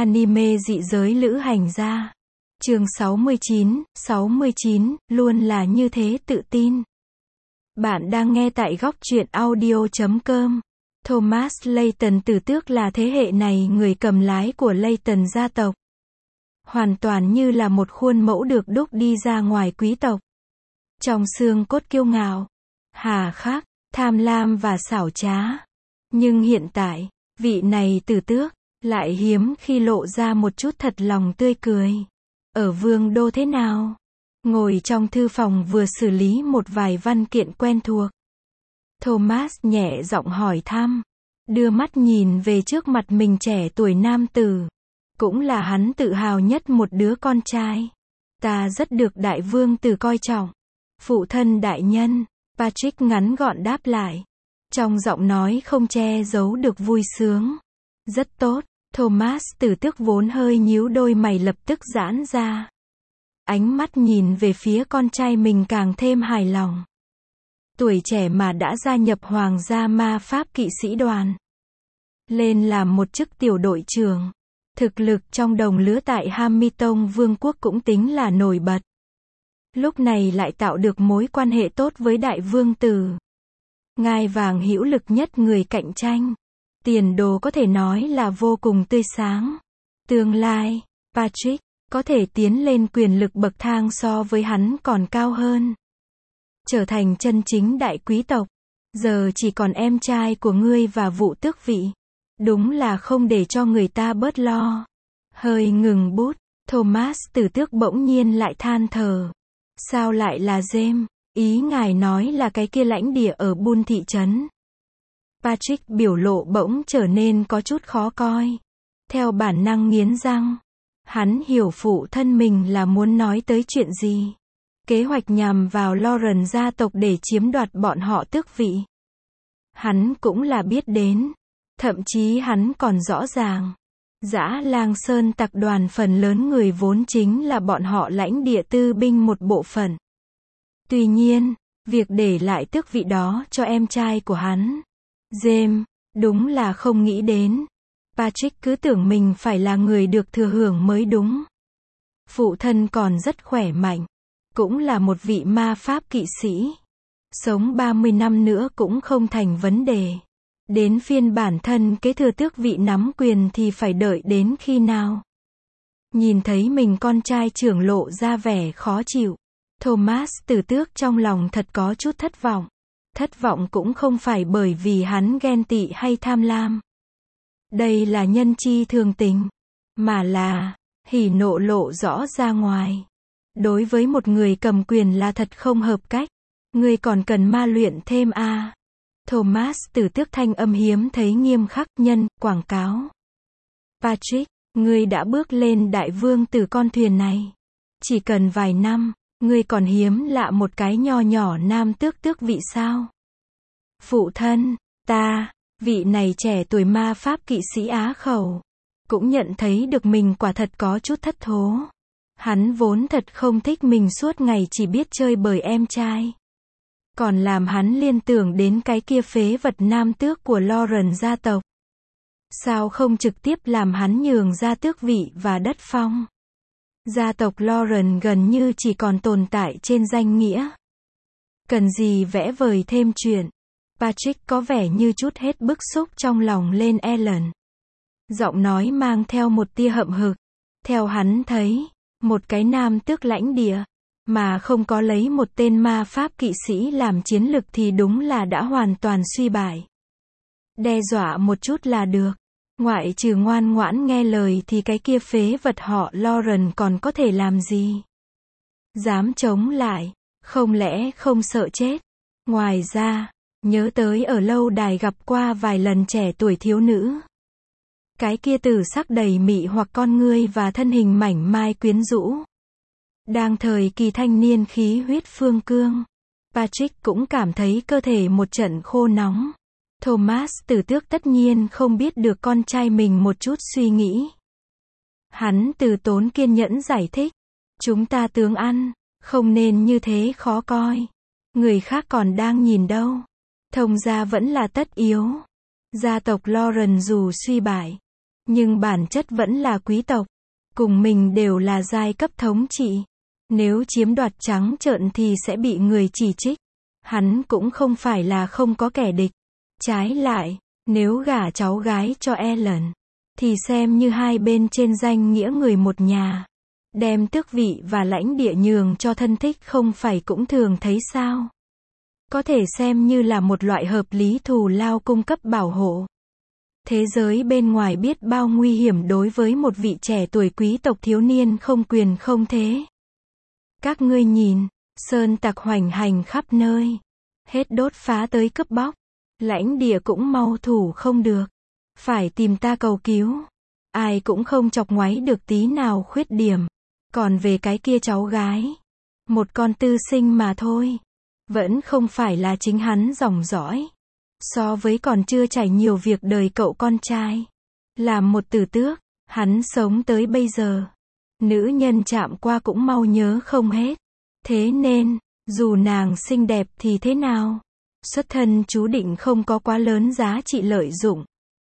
Anime dị giới lữ hành gia. Chương 69, luôn là như thế tự tin. Bạn đang nghe tại góc truyện audio.com. Thomas Layton Tử Tước là thế hệ này người cầm lái của Layton gia tộc. Hoàn toàn như là một khuôn mẫu được đúc đi ra ngoài quý tộc. Trong xương cốt kiêu ngạo, hà khắc, tham lam và xảo trá. Nhưng hiện tại, vị này Tử Tước lại hiếm khi lộ ra một chút thật lòng tươi cười. Ở vương đô thế nào? Ngồi trong thư phòng vừa xử lý một vài văn kiện quen thuộc. Thomas nhẹ giọng hỏi thăm, đưa mắt nhìn về trước mặt mình trẻ tuổi nam tử. Cũng là hắn tự hào nhất một đứa con trai. Ta rất được đại vương tử coi trọng. Phụ thân đại nhân, Patrick ngắn gọn đáp lại. Trong giọng nói không che giấu được vui sướng. Rất tốt. Thomas Tử Tước vốn hơi nhíu đôi mày lập tức giãn ra. Ánh mắt nhìn về phía con trai mình càng thêm hài lòng. Tuổi trẻ mà đã gia nhập Hoàng gia ma pháp kỵ sĩ đoàn. Lên làm một chức tiểu đội trưởng. Thực lực trong đồng lứa tại Hamilton Vương quốc cũng tính là nổi bật. Lúc này lại tạo được mối quan hệ tốt với đại vương tử. Ngai vàng hữu lực nhất người cạnh tranh. Tiền đồ có thể nói là vô cùng tươi sáng. Tương lai, Patrick có thể tiến lên quyền lực bậc thang so với hắn còn cao hơn. Trở thành chân chính đại quý tộc. Giờ chỉ còn em trai của ngươi và vụ tước vị. Đúng là không để cho người ta bớt lo. Hơi ngừng bút, Thomas Tử Tước bỗng nhiên lại than thở. Sao lại là James? Ý ngài nói là cái kia lãnh địa ở Bull thị trấn. Patrick biểu lộ bỗng trở nên có chút khó coi. Theo bản năng nghiến răng. Hắn hiểu phụ thân mình là muốn nói tới chuyện gì. Kế hoạch nhằm vào Lauren gia tộc để chiếm đoạt bọn họ tước vị. Hắn cũng là biết đến. Thậm chí hắn còn rõ ràng. Dã Lang Sơn tập đoàn phần lớn người vốn chính là bọn họ lãnh địa tư binh một bộ phận. Tuy nhiên, việc để lại tước vị đó cho em trai của hắn, James, đúng là không nghĩ đến. Patrick cứ tưởng mình phải là người được thừa hưởng mới đúng. Phụ thân còn rất khỏe mạnh. Cũng là một vị ma pháp kỵ sĩ. Sống 30 năm nữa cũng không thành vấn đề. Đến phiên bản thân kế thừa tước vị nắm quyền thì phải đợi đến khi nào? Nhìn thấy mình con trai trưởng lộ ra vẻ khó chịu. Thomas Tử Tước trong lòng thật có chút thất vọng. Thất vọng cũng không phải bởi vì hắn ghen tị hay tham lam. Đây là nhân chi thường tình. Mà là, hỉ nộ lộ rõ ra ngoài. Đối với một người cầm quyền là thật không hợp cách. Ngươi còn cần ma luyện thêm à. Thomas Tử Tước thanh âm hiếm thấy nghiêm khắc nhân, quảng cáo. Patrick, ngươi đã bước lên đại vương từ con thuyền này. Chỉ cần vài năm, ngươi còn hiếm lạ một cái nho nhỏ nam tước vị sao? Phụ thân, vị này trẻ tuổi ma pháp kỵ sĩ á khẩu. Cũng nhận thấy được mình quả thật có chút thất thố. Hắn vốn thật không thích mình suốt ngày chỉ biết chơi bời em trai. Còn làm hắn liên tưởng đến cái kia phế vật nam tước của Lauren gia tộc. Sao không trực tiếp làm hắn nhường ra tước vị và đất phong? Gia tộc Lauren gần như chỉ còn tồn tại trên danh nghĩa. Cần gì vẽ vời thêm chuyện. Patrick có vẻ như chút hết bức xúc trong lòng lên Ellen. Giọng nói mang theo một tia hậm hực. Theo hắn thấy, một cái nam tước lãnh địa, mà không có lấy một tên ma pháp kỵ sĩ làm chiến lực thì đúng là đã hoàn toàn suy bại. Đe dọa một chút là được. Ngoại trừ ngoan ngoãn nghe lời thì cái kia phế vật họ Lauren còn có thể làm gì? Dám chống lại, không lẽ không sợ chết? Ngoài ra, nhớ tới ở lâu đài gặp qua vài lần trẻ tuổi thiếu nữ. Cái kia tử sắc đầy mị hoặc con ngươi và thân hình mảnh mai quyến rũ. Đang thời kỳ thanh niên khí huyết phương cương. Patrick cũng cảm thấy cơ thể một trận khô nóng. Thomas Tử Tước tất nhiên không biết được con trai mình một chút suy nghĩ. Hắn từ tốn kiên nhẫn giải thích. Chúng ta tướng ăn, không nên như thế khó coi. Người khác còn đang nhìn đâu. Thông gia vẫn là tất yếu. Gia tộc Lauren dù suy bại, Nhưng bản chất vẫn là quý tộc. Cùng mình đều là giai cấp thống trị. Nếu chiếm đoạt trắng trợn thì sẽ bị người chỉ trích. Hắn cũng không phải là không có kẻ địch. Trái lại, nếu gả cháu gái cho Ellen, thì xem như hai bên trên danh nghĩa người một nhà. Đem tước vị và lãnh địa nhường cho thân thích không phải cũng thường thấy sao? Có thể xem như là một loại hợp lý thù lao cung cấp bảo hộ. Thế giới bên ngoài biết bao nguy hiểm đối với một vị trẻ tuổi quý tộc thiếu niên không quyền không thế. Các ngươi nhìn, sơn tặc hoành hành khắp nơi. Hết đốt phá tới cướp bóc. Lãnh địa cũng mau thủ không được. Phải tìm ta cầu cứu. Ai cũng không chọc ngoáy được tí nào khuyết điểm. Còn về cái kia cháu gái, một con tư sinh mà thôi. Vẫn không phải là chính hắn dòng dõi. So với còn chưa trải nhiều việc đời cậu con trai. Làm một tử tước, hắn sống tới bây giờ. Nữ nhân chạm qua cũng mau nhớ không hết. Thế nên, dù nàng xinh đẹp thì thế nào? Xuất thân chú định không có quá lớn giá trị lợi dụng.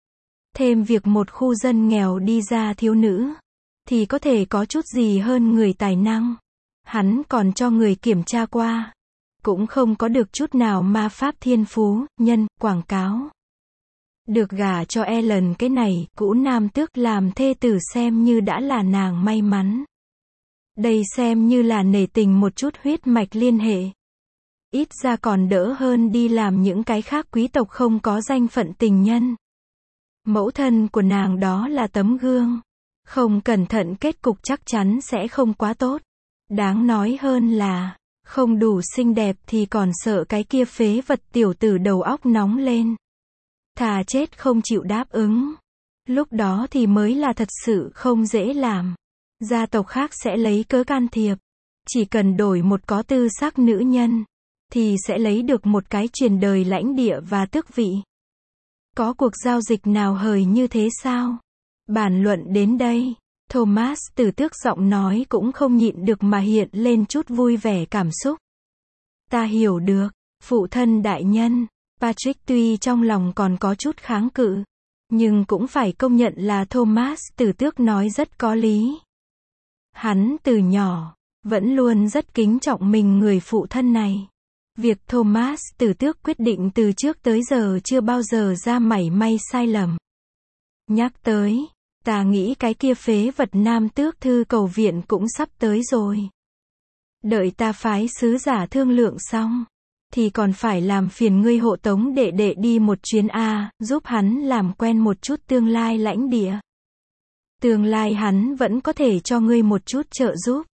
Thêm việc một khu dân nghèo đi ra thiếu nữ, thì có thể có chút gì hơn người tài năng. Hắn còn cho người kiểm tra qua. Cũng không có được chút nào ma pháp thiên phú, nhân, quảng cáo. Được gả cho Ellen cái này, cũ nam tước làm thê tử xem như đã là nàng may mắn. Đây xem như là nể tình một chút huyết mạch liên hệ. Ít ra còn đỡ hơn đi làm những cái khác quý tộc không có danh phận tình nhân. Mẫu thân của nàng đó là tấm gương. Không cẩn thận kết cục chắc chắn sẽ không quá tốt. Đáng nói hơn là, không đủ xinh đẹp thì còn sợ cái kia phế vật tiểu tử đầu óc nóng lên. Thà chết không chịu đáp ứng. Lúc đó thì mới là thật sự không dễ làm. Gia tộc khác sẽ lấy cớ can thiệp. Chỉ cần đổi một có tư sắc nữ nhân, thì sẽ lấy được một cái truyền đời lãnh địa và tước vị. Có cuộc giao dịch nào hời như thế sao? Bàn luận đến đây, Thomas tử tước giọng nói cũng không nhịn được mà hiện lên chút vui vẻ cảm xúc. Ta hiểu được, phụ thân đại nhân. Patrick tuy trong lòng còn có chút kháng cự, nhưng cũng phải công nhận là Thomas tử tước nói rất có lý. Hắn từ nhỏ, vẫn luôn rất kính trọng mình người phụ thân này. Việc Thomas tử tước quyết định từ trước tới giờ chưa bao giờ ra mảy may sai lầm. Nhắc tới, ta nghĩ cái kia phế vật nam tước thư cầu viện cũng sắp tới rồi. Đợi ta phái sứ giả thương lượng xong, thì còn phải làm phiền ngươi hộ tống đệ đệ đi một chuyến giúp hắn làm quen một chút tương lai lãnh địa. Tương lai hắn vẫn có thể cho ngươi một chút trợ giúp.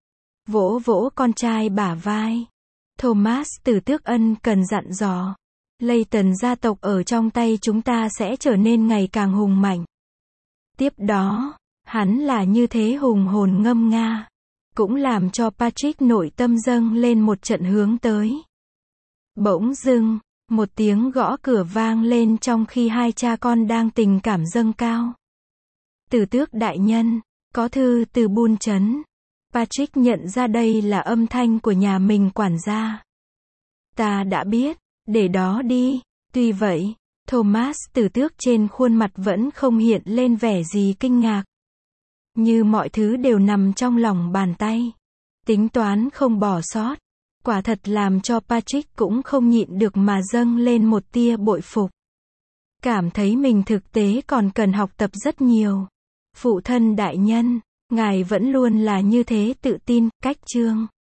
Vỗ vỗ con trai bả vai. Thomas tử tước ân cần dặn dò. Layton gia tộc ở trong tay chúng ta sẽ trở nên ngày càng hùng mạnh. Tiếp đó, hắn là như thế hùng hồn ngâm nga. Cũng làm cho Patrick nội tâm dâng lên một trận hướng tới. Bỗng dưng, một tiếng gõ cửa vang lên trong khi hai cha con đang tình cảm dâng cao. Tử tước đại nhân, có thư từ Buôn trấn. Patrick nhận ra đây là âm thanh của nhà mình quản gia. Ta đã biết, để đó đi. Tuy vậy, Thomas tử tước trên khuôn mặt vẫn không hiện lên vẻ gì kinh ngạc. Như mọi thứ đều nằm trong lòng bàn tay. Tính toán không bỏ sót. Quả thật làm cho Patrick cũng không nhịn được mà dâng lên một tia bội phục. Cảm thấy mình thực tế còn cần học tập rất nhiều. Phụ thân đại nhân, ngài vẫn luôn là như thế tự tin, cách chương.